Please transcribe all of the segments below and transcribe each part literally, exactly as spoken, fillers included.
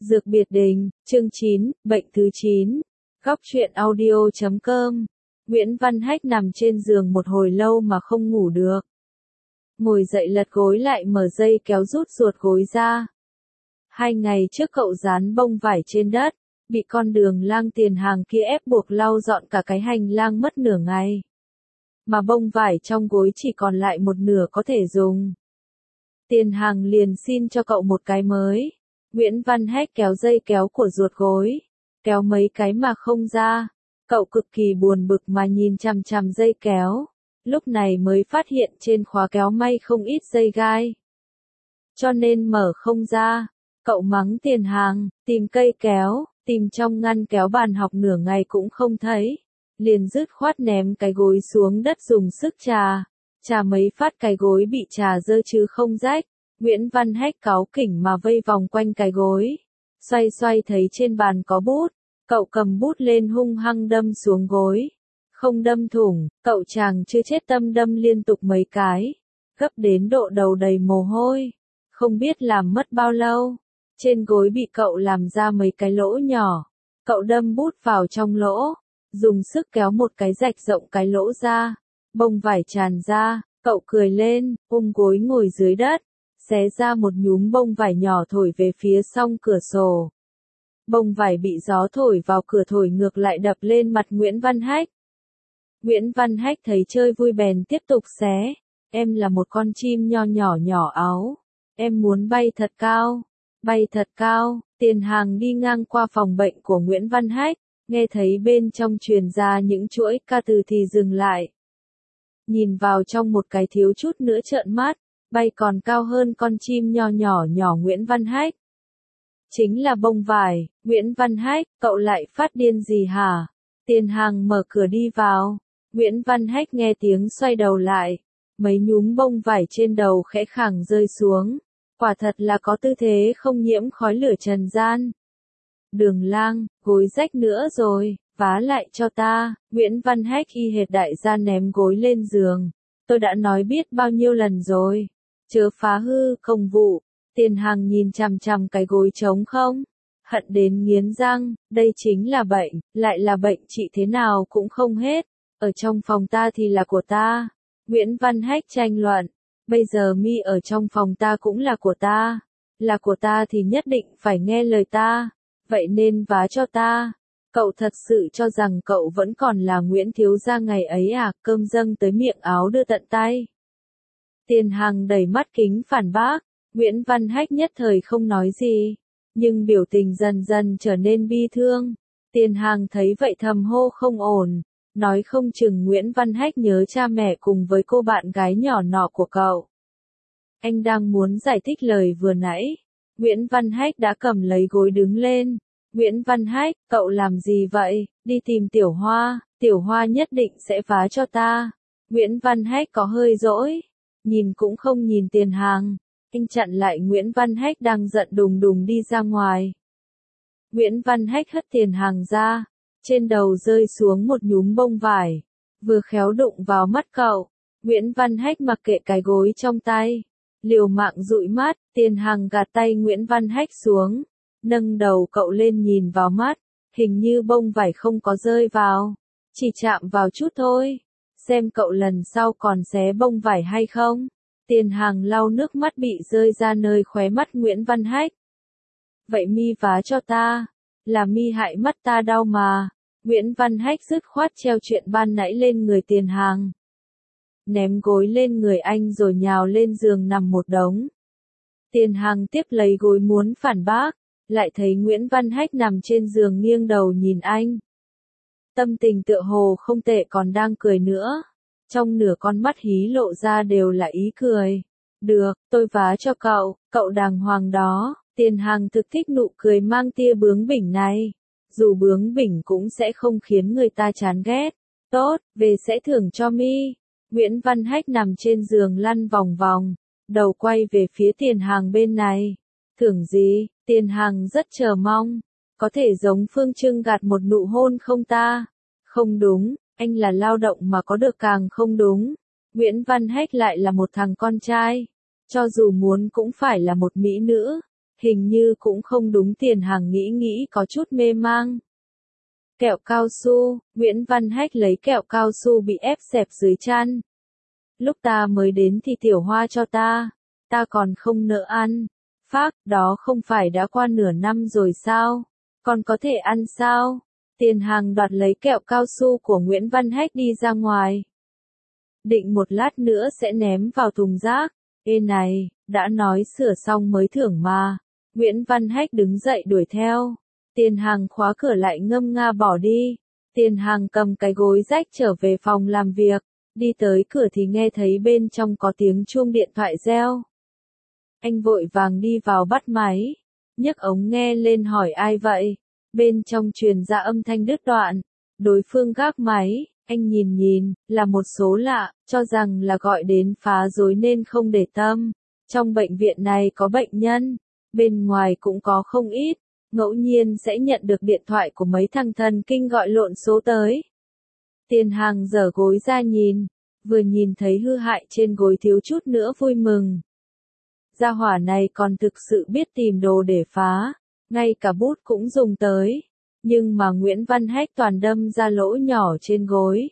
Dược biệt đình, chương chín, bệnh thứ chín. Góc truyện audio chấm com. Nguyễn Văn Hách nằm trên giường một hồi lâu mà không ngủ được. Ngồi dậy lật gối lại mở dây kéo rút ruột gối ra. Hai ngày trước cậu dán bông vải trên đất, bị con đường lang tiền hàng kia ép buộc lau dọn cả cái hành lang mất nửa ngày. Mà bông vải trong gối chỉ còn lại một nửa có thể dùng. Tiền hàng liền xin cho cậu một cái mới. Nguyễn Văn Hách kéo dây kéo của ruột gối, kéo mấy cái mà không ra. Cậu cực kỳ buồn bực mà nhìn chằm chằm dây kéo, lúc này mới phát hiện trên khóa kéo may không ít dây gai. Cho nên mở không ra, cậu mắng tiền hàng, tìm cây kéo, tìm trong ngăn kéo bàn học nửa ngày cũng không thấy. Liền dứt khoát ném cái gối xuống đất dùng sức trà, trà mấy phát cái gối bị trà dơ chứ không rách. Nguyễn Văn Hách cáu kỉnh mà vây vòng quanh cái gối, xoay xoay thấy trên bàn có bút, cậu cầm bút lên hung hăng đâm xuống gối. Không đâm thủng, cậu chàng chưa chết tâm đâm liên tục mấy cái, gấp đến độ đầu đầy mồ hôi, không biết làm mất bao lâu. Trên gối bị cậu làm ra mấy cái lỗ nhỏ, cậu đâm bút vào trong lỗ, dùng sức kéo một cái rạch rộng cái lỗ ra, bông vải tràn ra, cậu cười lên, ôm gối ngồi dưới đất. Xé ra một nhúm bông vải nhỏ thổi về phía song cửa sổ. Bông vải bị gió thổi vào cửa thổi ngược lại đập lên mặt Nguyễn Văn Hách. Nguyễn Văn Hách thấy chơi vui bèn tiếp tục xé. Em là một con chim nho nhỏ nhỏ áo. Em muốn bay thật cao. Bay thật cao. Tiền hàng đi ngang qua phòng bệnh của Nguyễn Văn Hách, nghe thấy bên trong truyền ra những chuỗi ca từ thì dừng lại. Nhìn vào trong một cái thiếu chút nữa trợn mắt. Bay còn cao hơn con chim nho nhỏ nhỏ Nguyễn Văn Hách. Chính là bông vải. Nguyễn Văn Hách, cậu lại phát điên gì hả? Tiền hàng mở cửa đi vào. Nguyễn Văn Hách nghe tiếng xoay đầu lại. Mấy nhúm bông vải trên đầu khẽ khàng rơi xuống. Quả thật là có tư thế không nhiễm khói lửa trần gian. Đường lang, gối rách nữa rồi, vá lại cho ta. Nguyễn Văn Hách y hệt đại gia ném gối lên giường. Tôi đã nói biết bao nhiêu lần rồi. Chớ phá hư công vụ. Tiền hàng nhìn chằm chằm cái gối trống không, hận đến nghiến răng. Đây chính là bệnh, lại là bệnh trị thế nào cũng không hết. Ở trong phòng ta thì là của ta. Nguyễn Văn Hách tranh luận. Bây giờ mi ở trong phòng ta cũng là của ta. Là của ta thì nhất định phải nghe lời ta. Vậy nên vá cho ta. Cậu thật sự cho rằng cậu vẫn còn là Nguyễn thiếu gia ngày ấy à? Cơm dâng tới miệng áo đưa tận tay. Tiền hàng đầy mắt kính phản bác. Nguyễn Văn Hách nhất thời không nói gì, nhưng biểu tình dần dần trở nên bi thương. Tiền hàng thấy vậy thầm hô không ổn, nói không chừng Nguyễn Văn Hách nhớ cha mẹ cùng với cô bạn gái nhỏ nọ của cậu. Anh đang muốn giải thích lời vừa nãy. Nguyễn Văn Hách đã cầm lấy gối đứng lên. Nguyễn Văn Hách, cậu làm gì vậy? Đi tìm Tiểu Hoa, Tiểu Hoa nhất định sẽ vá cho ta. Nguyễn Văn Hách có hơi dỗi. Nhìn cũng không nhìn tiền hàng, anh chặn lại Nguyễn Văn Hách đang giận đùng đùng đi ra ngoài. Nguyễn Văn Hách hất tiền hàng ra, trên đầu rơi xuống một nhúm bông vải, vừa khéo đụng vào mắt cậu. Nguyễn Văn Hách mặc kệ cái gối trong tay, liều mạng dụi mắt. Tiền hàng gạt tay Nguyễn Văn Hách xuống, nâng đầu cậu lên nhìn vào mắt, hình như bông vải không có rơi vào, chỉ chạm vào chút thôi. Xem cậu lần sau còn xé bông vải hay không. Tiền hàng lau nước mắt bị rơi ra nơi khóe mắt Nguyễn Văn Hách. Vậy mi vá cho ta, là mi hại mắt ta đau mà. Nguyễn Văn Hách dứt khoát treo chuyện ban nãy lên người tiền hàng. Ném gối lên người anh rồi nhào lên giường nằm một đống. Tiền hàng tiếp lấy gối muốn phản bác, lại thấy Nguyễn Văn Hách nằm trên giường nghiêng đầu nhìn anh. Tâm tình tựa hồ không tệ còn đang cười nữa. Trong nửa con mắt hí lộ ra đều là ý cười. Được, tôi vá cho cậu, cậu đàng hoàng đó. Tiền hàng thực thích nụ cười mang tia bướng bỉnh này. Dù bướng bỉnh cũng sẽ không khiến người ta chán ghét. Tốt, về sẽ thưởng cho mi. Nguyễn Văn Hách nằm trên giường lăn vòng vòng, đầu quay về phía tiền hàng bên này. Thưởng gì? Tiền hàng rất chờ mong. Có thể giống Phương Trưng gạt một nụ hôn không ta? Không đúng, anh là lao động mà có được càng không đúng. Nguyễn Văn Hách lại là một thằng con trai. Cho dù muốn cũng phải là một mỹ nữ. Hình như cũng không đúng. Tiền Hàng nghĩ nghĩ có chút mê mang. Kẹo cao su, Nguyễn Văn Hách lấy kẹo cao su bị ép xẹp dưới chăn. Lúc ta mới đến thì Tiểu Hoa cho ta, ta còn không nỡ ăn. Phác, đó không phải đã qua nửa năm rồi sao? Còn có thể ăn sao? Tiền Hàng đoạt lấy kẹo cao su của Nguyễn Văn Hách đi ra ngoài. Định một lát nữa sẽ ném vào thùng rác. Ê này, đã nói sửa xong mới thưởng mà. Nguyễn Văn Hách đứng dậy đuổi theo. Tiền Hàng khóa cửa lại ngâm nga bỏ đi. Tiền Hàng cầm cái gối rách trở về phòng làm việc. Đi tới cửa thì nghe thấy bên trong có tiếng chuông điện thoại reo. Anh vội vàng đi vào bắt máy. Nhấc ống nghe lên hỏi ai vậy. Bên trong truyền ra âm thanh đứt đoạn. Đối phương gác máy. Anh nhìn nhìn, là một số lạ, cho rằng là gọi đến phá rối nên không để tâm. Trong bệnh viện này có bệnh nhân, bên ngoài cũng có không ít, ngẫu nhiên sẽ nhận được điện thoại của mấy thằng thần kinh gọi lộn số tới. Tiền Hàng giở gối ra nhìn, vừa nhìn thấy hư hại trên gối thiếu chút nữa vui mừng. Gia hỏa này còn thực sự biết tìm đồ để phá, ngay cả bút cũng dùng tới. Nhưng mà Nguyễn Văn Hách toàn đâm ra lỗ nhỏ trên gối.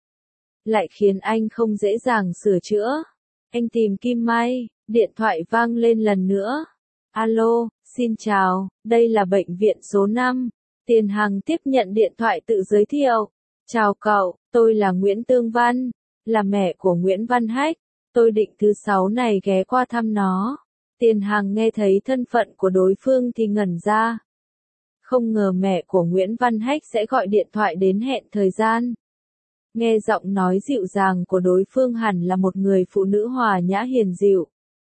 Lại khiến anh không dễ dàng sửa chữa. Anh tìm kim may, điện thoại vang lên lần nữa. Alo, xin chào, đây là bệnh viện số năm. Tiền Hàng tiếp nhận điện thoại tự giới thiệu. Chào cậu, tôi là Nguyễn Tương Văn, là mẹ của Nguyễn Văn Hách. Tôi định thứ sáu này ghé qua thăm nó. Tiền Hàng nghe thấy thân phận của đối phương thì ngẩn ra. Không ngờ mẹ của Nguyễn Văn Hách sẽ gọi điện thoại đến hẹn thời gian. Nghe giọng nói dịu dàng của đối phương hẳn là một người phụ nữ hòa nhã hiền dịu.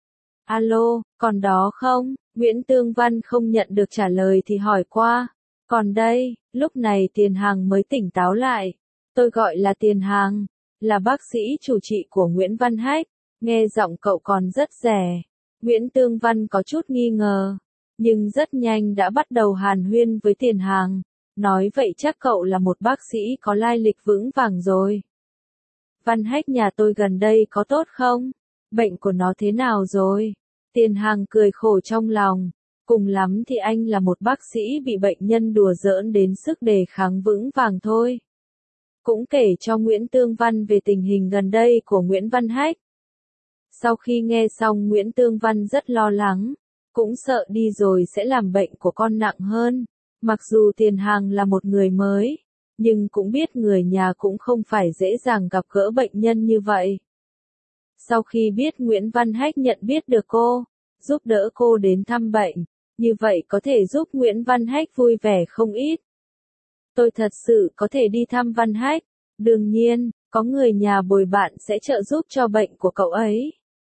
Alo, còn đó không? Nguyễn Tương Văn không nhận được trả lời thì hỏi qua. Còn đây, lúc này Tiền Hàng mới tỉnh táo lại. Tôi gọi là Tiền Hàng, là bác sĩ chủ trị của Nguyễn Văn Hách. Nghe giọng cậu còn rất rẻ. Nguyễn Tương Văn có chút nghi ngờ. Nhưng rất nhanh đã bắt đầu hàn huyên với Tiền Hàng. Nói vậy chắc cậu là một bác sĩ có lai lịch vững vàng rồi. Văn Hách nhà tôi gần đây có tốt không? Bệnh của nó thế nào rồi? Tiền Hàng cười khổ trong lòng. Cùng lắm thì anh là một bác sĩ bị bệnh nhân đùa giỡn đến sức đề kháng vững vàng thôi. Cũng kể cho Nguyễn Tương Văn về tình hình gần đây của Nguyễn Văn Hách. Sau khi nghe xong Nguyễn Tương Văn rất lo lắng. Cũng sợ đi rồi sẽ làm bệnh của con nặng hơn. Mặc dù Tiền Hàng là một người mới, nhưng cũng biết người nhà cũng không phải dễ dàng gặp gỡ bệnh nhân như vậy. Sau khi biết Nguyễn Văn Hách nhận biết được cô, giúp đỡ cô đến thăm bệnh, như vậy có thể giúp Nguyễn Văn Hách vui vẻ không ít. Tôi thật sự có thể đi thăm Văn Hách, đương nhiên, có người nhà bồi bạn sẽ trợ giúp cho bệnh của cậu ấy.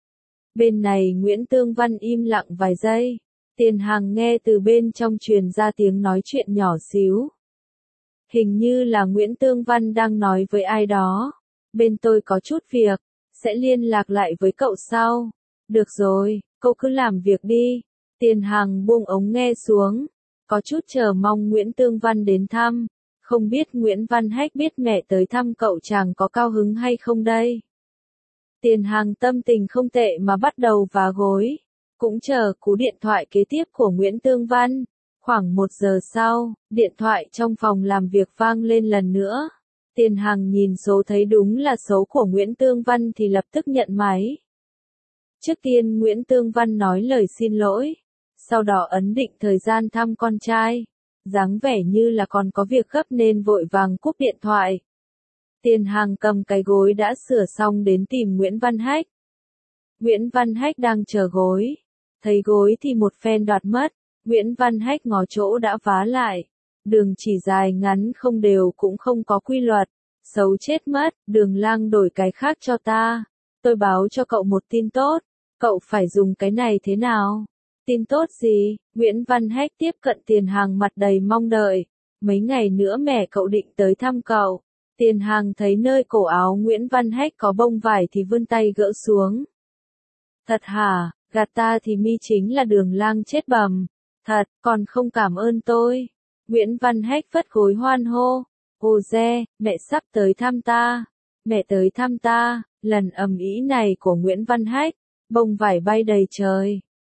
Bên này Nguyễn Tương Văn im lặng vài giây. Tiền Hàng nghe từ bên trong truyền ra tiếng nói chuyện nhỏ xíu. Hình như là Nguyễn Tương Văn đang nói với ai đó. Bên tôi có chút việc, sẽ liên lạc lại với cậu sau. Được rồi, cậu cứ làm việc đi. Tiền Hàng buông ống nghe xuống. Có chút chờ mong Nguyễn Tương Văn đến thăm. Không biết Nguyễn Văn Hách biết mẹ tới thăm cậu chàng có cao hứng hay không đây. Tiền Hàng tâm tình không tệ mà bắt đầu vá gối. Cũng chờ cú điện thoại kế tiếp của Nguyễn Tương Văn. Khoảng một giờ sau, điện thoại trong phòng làm việc vang lên lần nữa. Tiền Hàng nhìn số thấy đúng là số của Nguyễn Tương Văn thì lập tức nhận máy. Trước tiên Nguyễn Tương Văn nói lời xin lỗi. Sau đó ấn định thời gian thăm con trai. Dáng vẻ như là còn có việc gấp nên vội vàng cúp điện thoại. Tiền Hàng cầm cái gối đã sửa xong đến tìm Nguyễn Văn Hách. Nguyễn Văn Hách đang chờ gối. Thấy gối thì một phen đoạt mất. Nguyễn Văn Hách ngó chỗ đã vá lại. Đường chỉ dài ngắn không đều cũng không có quy luật. Xấu chết mất, Đường Lang đổi cái khác cho ta. Tôi báo cho cậu một tin tốt. Cậu phải dùng cái này thế nào? Tin tốt gì? Nguyễn Văn Hách tiếp cận Tiền Hàng mặt đầy mong đợi. Mấy ngày nữa mẹ cậu định tới thăm cậu. Tiền Hàng thấy nơi cổ áo Nguyễn Văn Hách có bông vải thì vươn tay gỡ xuống. Thật hả? Gạt ta thì mi chính là Đường Lang chết bầm. Thật, còn không cảm ơn tôi. Nguyễn Văn Hách phất gối hoan hô. Ô dê, mẹ sắp tới thăm ta. Mẹ tới thăm ta. Lần ầm ĩ này của Nguyễn Văn Hách, bông vải bay đầy trời.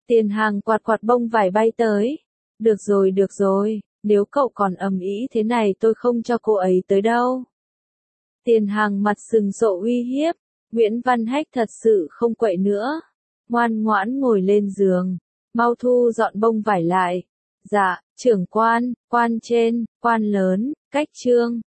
Tiền Hàng quạt quạt bông vải bay tới. Được rồi được rồi, nếu cậu còn ầm ĩ thế này tôi không cho cô ấy tới đâu. Tiền Hàng mặt sừng sộ uy hiếp. Nguyễn Văn Hách thật sự không quậy nữa. Ngoan ngoãn ngồi lên giường. Mau thu dọn bông vải lại. Dạ, trưởng quan, quan trên, quan lớn, cách trương.